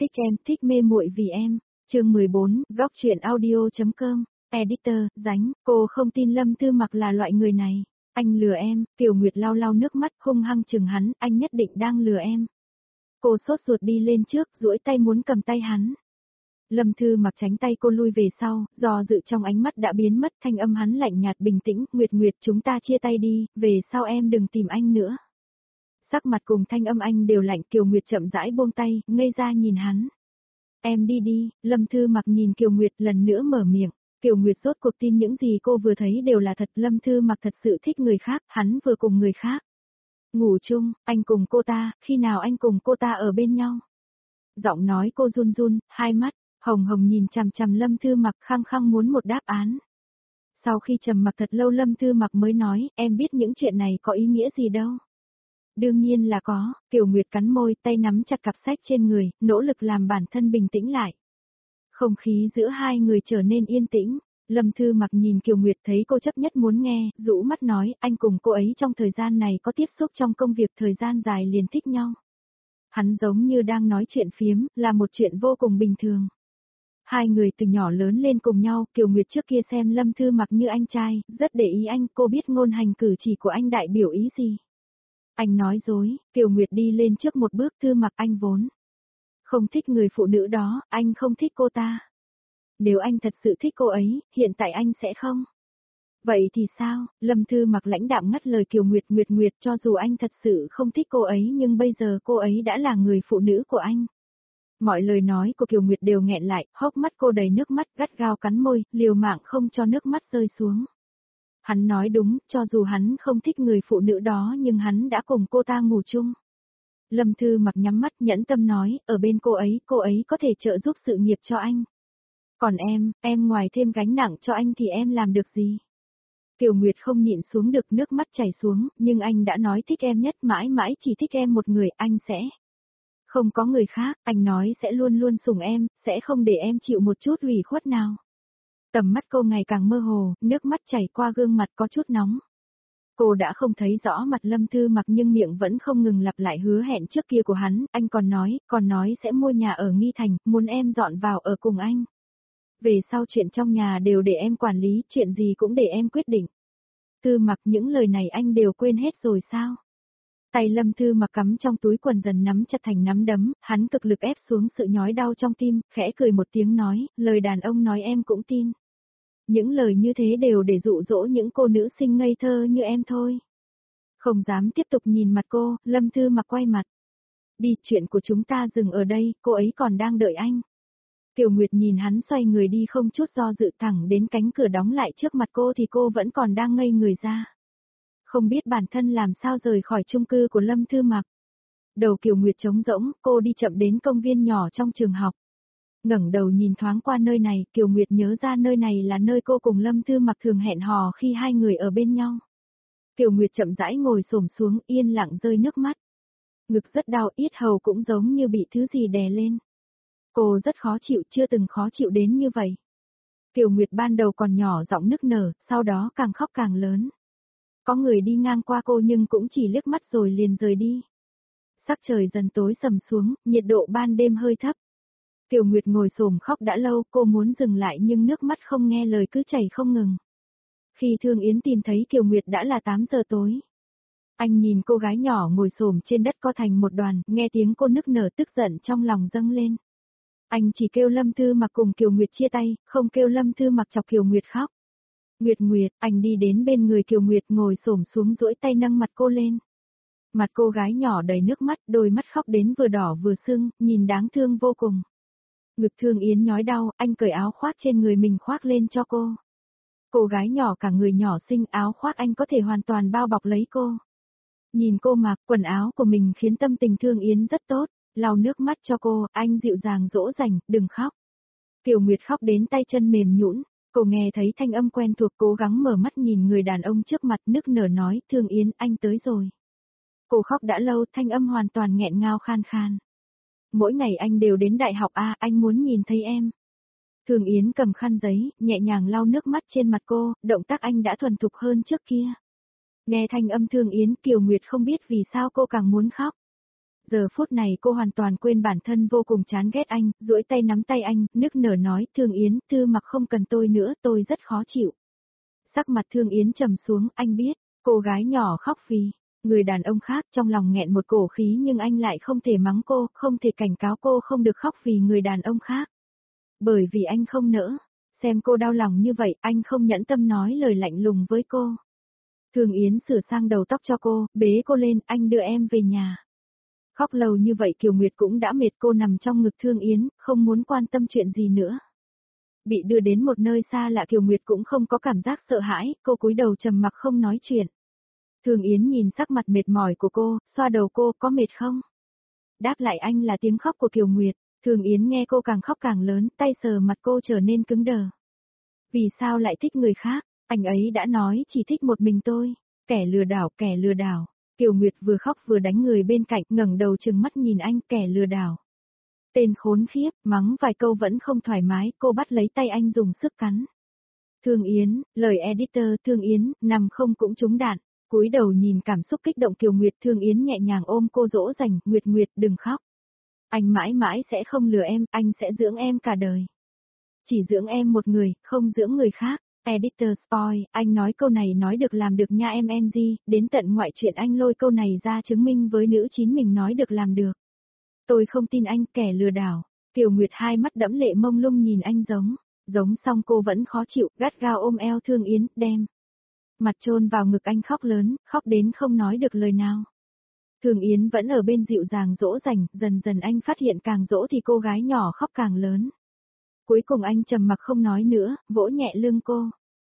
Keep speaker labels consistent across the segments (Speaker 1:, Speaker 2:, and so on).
Speaker 1: Thích em, thích mê muội vì em. Chương 14, góc truyện audio.com. Editor, Dánh, cô không tin Lâm Thư Mặc là loại người này. Anh lừa em. Kiều Nguyệt lau lau nước mắt hung hăng chừng hắn, anh nhất định đang lừa em. Cô sốt ruột đi lên trước, duỗi tay muốn cầm tay hắn. Lâm Thư Mặc tránh tay cô lui về sau, do dự trong ánh mắt đã biến mất, thanh âm hắn lạnh nhạt bình tĩnh, Nguyệt Nguyệt chúng ta chia tay đi, về sau em đừng tìm anh nữa. Sắc mặt cùng thanh âm anh đều lạnh. Kiều Nguyệt chậm rãi buông tay, ngây ra nhìn hắn. Em đi đi. Lâm Thư Mặc nhìn Kiều Nguyệt lần nữa mở miệng. Kiều Nguyệt rốt cuộc tin những gì cô vừa thấy đều là thật. Lâm Thư Mặc thật sự thích người khác, hắn vừa cùng người khác ngủ chung, anh cùng cô ta, khi nào anh cùng cô ta ở bên nhau? Giọng nói cô run run, hai mắt hồng hồng nhìn chằm chằm Lâm Thư Mặc, khăng khăng muốn một đáp án. Sau khi trầm mặc thật lâu Lâm Thư Mặc mới nói, em biết những chuyện này có ý nghĩa gì đâu. Đương nhiên là có. Kiều Nguyệt cắn môi, tay nắm chặt cặp sách trên người, nỗ lực làm bản thân bình tĩnh lại. Không khí giữa hai người trở nên yên tĩnh. Lâm Thư Mặc nhìn Kiều Nguyệt thấy cô chấp nhất muốn nghe, rũ mắt nói, anh cùng cô ấy trong thời gian này có tiếp xúc trong công việc thời gian dài liền thích nhau. Hắn giống như đang nói chuyện phiếm, là một chuyện vô cùng bình thường. Hai người từ nhỏ lớn lên cùng nhau, Kiều Nguyệt trước kia xem Lâm Thư Mặc như anh trai, rất để ý anh, cô biết ngôn hành cử chỉ của anh đại biểu ý gì. Anh nói dối. Kiều Nguyệt đi lên trước một bước. Thư Mặc, anh vốn không thích người phụ nữ đó, anh không thích cô ta. Nếu anh thật sự thích cô ấy, hiện tại anh sẽ không. Vậy thì sao? Lâm Thư Mặc lãnh đạm ngắt lời Kiều Nguyệt. Nguyệt, cho dù anh thật sự không thích cô ấy nhưng bây giờ cô ấy đã là người phụ nữ của anh. Mọi lời nói của Kiều Nguyệt đều nghẹn lại, hốc mắt cô đầy nước mắt, gắt gao cắn môi, liều mạng không cho nước mắt rơi xuống. Hắn nói đúng, cho dù hắn không thích người phụ nữ đó nhưng hắn đã cùng cô ta ngủ chung. Lâm Thư Mặc nhắm mắt nhẫn tâm nói, ở bên cô ấy có thể trợ giúp sự nghiệp cho anh. Còn em ngoài thêm gánh nặng cho anh thì em làm được gì? Kiều Nguyệt không nhịn xuống được, nước mắt chảy xuống, nhưng anh đã nói thích em nhất, mãi mãi chỉ thích em một người, anh sẽ không có người khác, anh nói sẽ luôn luôn sủng em, sẽ không để em chịu một chút ủy khuất nào. Tầm mắt cô ngày càng mơ hồ, nước mắt chảy qua gương mặt có chút nóng. Cô đã không thấy rõ mặt Lâm Thư Mặc nhưng miệng vẫn không ngừng lặp lại hứa hẹn trước kia của hắn, anh còn nói sẽ mua nhà ở Nghi Thành, muốn em dọn vào ở cùng anh. Về sau chuyện trong nhà đều để em quản lý, chuyện gì cũng để em quyết định. Thư Mặc, những lời này anh đều quên hết rồi sao? Tay Lâm Thư Mặc cắm trong túi quần dần nắm chặt thành nắm đấm, hắn cực lực ép xuống sự nhói đau trong tim, khẽ cười một tiếng nói, lời đàn ông nói em cũng tin. Những lời như thế đều để dụ dỗ những cô nữ sinh ngây thơ như em thôi. Không dám tiếp tục nhìn mặt cô, Lâm Thư Mặc quay mặt. Đi, chuyện của chúng ta dừng ở đây, cô ấy còn đang đợi anh. Kiều Nguyệt nhìn hắn xoay người đi không chút do dự, thẳng đến cánh cửa đóng lại trước mặt cô thì cô vẫn còn đang ngây người ra. Không biết bản thân làm sao rời khỏi chung cư của Lâm Thư Mặc. Đầu Kiều Nguyệt trống rỗng, cô đi chậm đến công viên nhỏ trong trường học. Ngẩng đầu nhìn thoáng qua nơi này, Kiều Nguyệt nhớ ra nơi này là nơi cô cùng Lâm Thư Mặc thường hẹn hò khi hai người ở bên nhau. Kiều Nguyệt chậm rãi ngồi xổm xuống, yên lặng rơi nước mắt. Ngực rất đau, yết hầu cũng giống như bị thứ gì đè lên. Cô rất khó chịu, chưa từng khó chịu đến như vậy. Kiều Nguyệt ban đầu còn nhỏ giọng nức nở, sau đó càng khóc càng lớn. Có người đi ngang qua cô nhưng cũng chỉ liếc mắt rồi liền rời đi. Sắc trời dần tối sầm xuống, nhiệt độ ban đêm hơi thấp. Kiều Nguyệt ngồi xổm khóc đã lâu, cô muốn dừng lại nhưng nước mắt không nghe lời cứ chảy không ngừng. Khi Thương Yến tìm thấy Kiều Nguyệt đã là 8 giờ tối. Anh nhìn cô gái nhỏ ngồi xổm trên đất co thành một đoàn, nghe tiếng cô nức nở tức giận trong lòng dâng lên. Anh chỉ kêu Lâm Thư Mặc cùng Kiều Nguyệt chia tay, không kêu Lâm Thư Mặc chọc Kiều Nguyệt khóc. Nguyệt, anh đi đến bên người Kiều Nguyệt ngồi xổm xuống duỗi tay nâng mặt cô lên. Mặt cô gái nhỏ đầy nước mắt, đôi mắt khóc đến vừa đỏ vừa sưng, nhìn đáng thương vô cùng. Ngực Thương Yến nhói đau, anh cởi áo khoác trên người mình khoác lên cho cô. Cô gái nhỏ cả người nhỏ xinh, áo khoác anh có thể hoàn toàn bao bọc lấy cô. Nhìn cô mặc quần áo của mình khiến tâm tình Thương Yến rất tốt, lau nước mắt cho cô, anh dịu dàng dỗ dành, đừng khóc. Kiều Nguyệt khóc đến tay chân mềm nhũn, cô nghe thấy thanh âm quen thuộc cố gắng mở mắt nhìn người đàn ông trước mặt nức nở nói, Thương Yến, anh tới rồi. Cô khóc đã lâu, thanh âm hoàn toàn nghẹn ngào khan khan. Mỗi ngày anh đều đến đại học A, anh muốn nhìn thấy em. Thương Yến cầm khăn giấy, nhẹ nhàng lau nước mắt trên mặt cô, động tác anh đã thuần thục hơn trước kia. Nghe thanh âm Thương Yến, Kiều Nguyệt không biết vì sao cô càng muốn khóc. Giờ phút này cô hoàn toàn quên bản thân vô cùng chán ghét anh, duỗi tay nắm tay anh, nức nở nói, Thương Yến, Tư Mặc không cần tôi nữa, tôi rất khó chịu. Sắc mặt Thương Yến trầm xuống, anh biết, cô gái nhỏ khóc vì người đàn ông khác, trong lòng nghẹn một cổ khí nhưng anh lại không thể mắng cô, không thể cảnh cáo cô không được khóc vì người đàn ông khác. Bởi vì anh không nỡ, xem cô đau lòng như vậy, anh không nhẫn tâm nói lời lạnh lùng với cô. Thương Yến sửa sang đầu tóc cho cô, bế cô lên, anh đưa em về nhà. Khóc lâu như vậy Kiều Nguyệt cũng đã mệt, cô nằm trong ngực Thương Yến, không muốn quan tâm chuyện gì nữa. Bị đưa đến một nơi xa lạ Kiều Nguyệt cũng không có cảm giác sợ hãi, cô cúi đầu trầm mặc không nói chuyện. Thương Yến nhìn sắc mặt mệt mỏi của cô, xoa đầu cô, có mệt không? Đáp lại anh là tiếng khóc của Kiều Nguyệt. Thương Yến nghe cô càng khóc càng lớn, tay sờ mặt cô trở nên cứng đờ. Vì sao lại thích người khác? Anh ấy đã nói chỉ thích một mình tôi. Kẻ lừa đảo, kẻ lừa đảo. Kiều Nguyệt vừa khóc vừa đánh người bên cạnh, ngẩng đầu trừng mắt nhìn anh, kẻ lừa đảo. Tên khốn khiếp, mắng vài câu vẫn không thoải mái, cô bắt lấy tay anh dùng sức cắn. Thương Yến, lời editor, Thương Yến, nằm không cũng trúng đạn. Cúi đầu nhìn cảm xúc kích động Kiều Nguyệt, Thương Yến nhẹ nhàng ôm cô dỗ dành, Nguyệt Nguyệt đừng khóc. Anh mãi mãi sẽ không lừa em, anh sẽ dưỡng em cả đời. Chỉ dưỡng em một người, không dưỡng người khác. Editor spoil, anh nói câu này nói được làm được nha em NG, đến tận ngoại chuyện anh lôi câu này ra chứng minh với nữ chính mình nói được làm được. Tôi không tin anh, kẻ lừa đảo. Kiều Nguyệt hai mắt đẫm lệ mông lung nhìn anh giống xong cô vẫn khó chịu, gắt gao ôm eo Thương Yến, đem mặt chôn vào ngực anh khóc lớn, khóc đến không nói được lời nào. Thương Yến vẫn ở bên dịu dàng dỗ dành, dần dần anh phát hiện càng dỗ thì cô gái nhỏ khóc càng lớn. Cuối cùng anh trầm mặc không nói nữa, vỗ nhẹ lưng cô.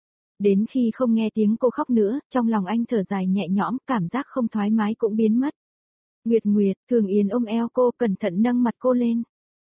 Speaker 1: Đến khi không nghe tiếng cô khóc nữa, trong lòng anh thở dài nhẹ nhõm, cảm giác không thoải mái cũng biến mất. Nguyệt Nguyệt, Thương Yến ôm eo cô, cẩn thận nâng mặt cô lên.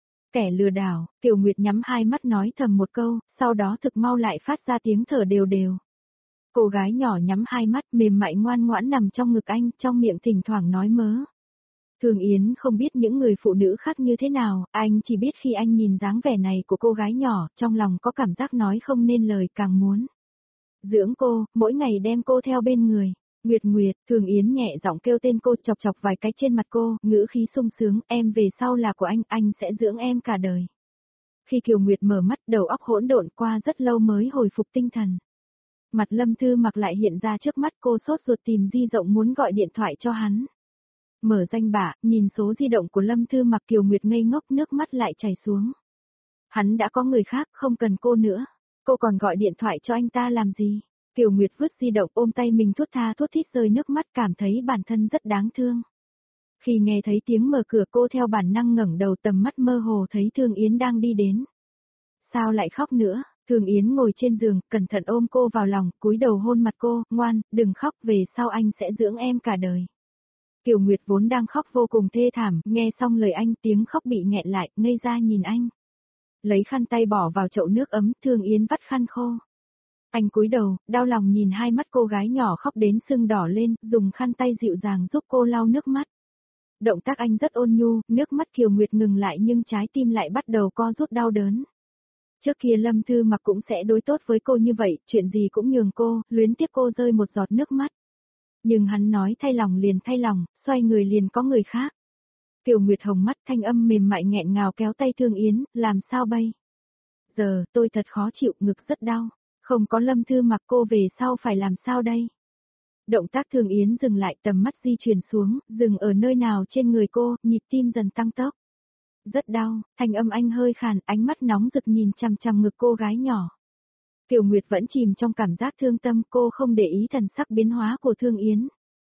Speaker 1: Kẻ lừa đảo, Kiều Nguyệt nhắm hai mắt nói thầm một câu, sau đó thực mau lại phát ra tiếng thở đều đều. Cô gái nhỏ nhắm hai mắt mềm mại ngoan ngoãn nằm trong ngực anh, trong miệng thỉnh thoảng nói mớ. Thương Yến không biết những người phụ nữ khác như thế nào, anh chỉ biết khi anh nhìn dáng vẻ này của cô gái nhỏ, trong lòng có cảm giác nói không nên lời càng muốn. Dưỡng cô, mỗi ngày đem cô theo bên người. Nguyệt Nguyệt, Thương Yến nhẹ giọng kêu tên cô, chọc chọc vài cái trên mặt cô, ngữ khí sung sướng, em về sau là của anh sẽ dưỡng em cả đời. Khi Kiều Nguyệt mở mắt, đầu óc hỗn độn qua rất lâu mới hồi phục tinh thần. Mặt Lâm Thư Mặc lại hiện ra trước mắt cô, sốt ruột tìm di động muốn gọi điện thoại cho hắn. Mở danh bạ, nhìn số di động của Lâm Thư Mặc, Kiều Nguyệt ngây ngốc, nước mắt lại chảy xuống. Hắn đã có người khác, không cần cô nữa. Cô còn gọi điện thoại cho anh ta làm gì? Kiều Nguyệt vứt di động, ôm tay mình thút tha thút thít rơi nước mắt, cảm thấy bản thân rất đáng thương. Khi nghe thấy tiếng mở cửa, cô theo bản năng ngẩng đầu, tầm mắt mơ hồ thấy Thương Yến đang đi đến. Sao lại khóc nữa? Thương Yến ngồi trên giường, cẩn thận ôm cô vào lòng, cúi đầu hôn mặt cô, ngoan, đừng khóc, về sau anh sẽ dưỡng em cả đời. Kiều Nguyệt vốn đang khóc vô cùng thê thảm, nghe xong lời anh, tiếng khóc bị nghẹn lại, ngây ra nhìn anh. Lấy khăn tay bỏ vào chậu nước ấm, Thương Yến vắt khăn khô. Anh cúi đầu, đau lòng nhìn hai mắt cô gái nhỏ khóc đến sưng đỏ lên, dùng khăn tay dịu dàng giúp cô lau nước mắt. Động tác anh rất ôn nhu, nước mắt Kiều Nguyệt ngừng lại nhưng trái tim lại bắt đầu co rút đau đớn. Trước kia Lâm Thư Mặc cũng sẽ đối tốt với cô như vậy, chuyện gì cũng nhường cô, luyến tiếc cô rơi một giọt nước mắt. Nhưng hắn nói thay lòng liền thay lòng, xoay người liền có người khác. Kiều Nguyệt hồng mắt, thanh âm mềm mại nghẹn ngào kéo tay Thương Yến, làm sao bây? Giờ, tôi thật khó chịu, ngực rất đau. Không có Lâm Thư Mặc, cô về sau phải làm sao đây? Động tác Thương Yến dừng lại, tầm mắt di chuyển xuống, dừng ở nơi nào trên người cô, nhịp tim dần tăng tốc. Rất đau, thanh âm anh hơi khàn, ánh mắt nóng rực nhìn chằm chằm ngực cô gái nhỏ. Kiều Nguyệt vẫn chìm trong cảm giác thương tâm, cô không để ý thần sắc biến hóa của Thương Yến.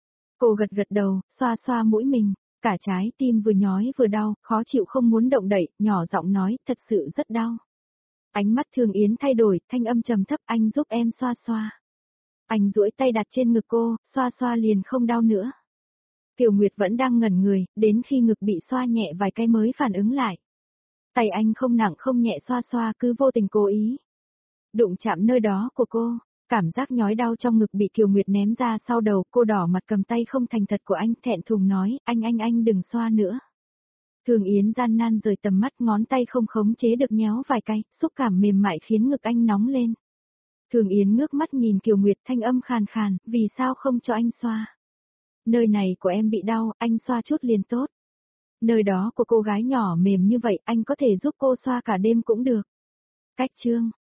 Speaker 1: Cô gật gật đầu, xoa xoa mũi mình, cả trái tim vừa nhói vừa đau, khó chịu không muốn động đậy, nhỏ giọng nói, thật sự rất đau. Ánh mắt Thương Yến thay đổi, thanh âm trầm thấp, anh giúp em xoa xoa. Anh duỗi tay đặt trên ngực cô, xoa xoa liền không đau nữa. Kiều Nguyệt vẫn đang ngẩn người, đến khi ngực bị xoa nhẹ vài cái mới phản ứng lại. Tay anh không nặng không nhẹ xoa xoa, cứ vô tình cố ý đụng chạm nơi đó của cô, cảm giác nhói đau trong ngực bị Kiều Nguyệt ném ra sau đầu, cô đỏ mặt cầm tay không thành thật của anh, thẹn thùng nói, anh đừng xoa nữa. Thương Yến gian nan rời tầm mắt, ngón tay không khống chế được nhéo vài cái, xúc cảm mềm mại khiến ngực anh nóng lên. Thương Yến ngước mắt nhìn Kiều Nguyệt, thanh âm khàn khàn, vì sao không cho anh xoa? Nơi này của em bị đau, anh xoa chút liền tốt. Nơi đó của cô gái nhỏ mềm như vậy, anh có thể giúp cô xoa cả đêm cũng được. Cách chương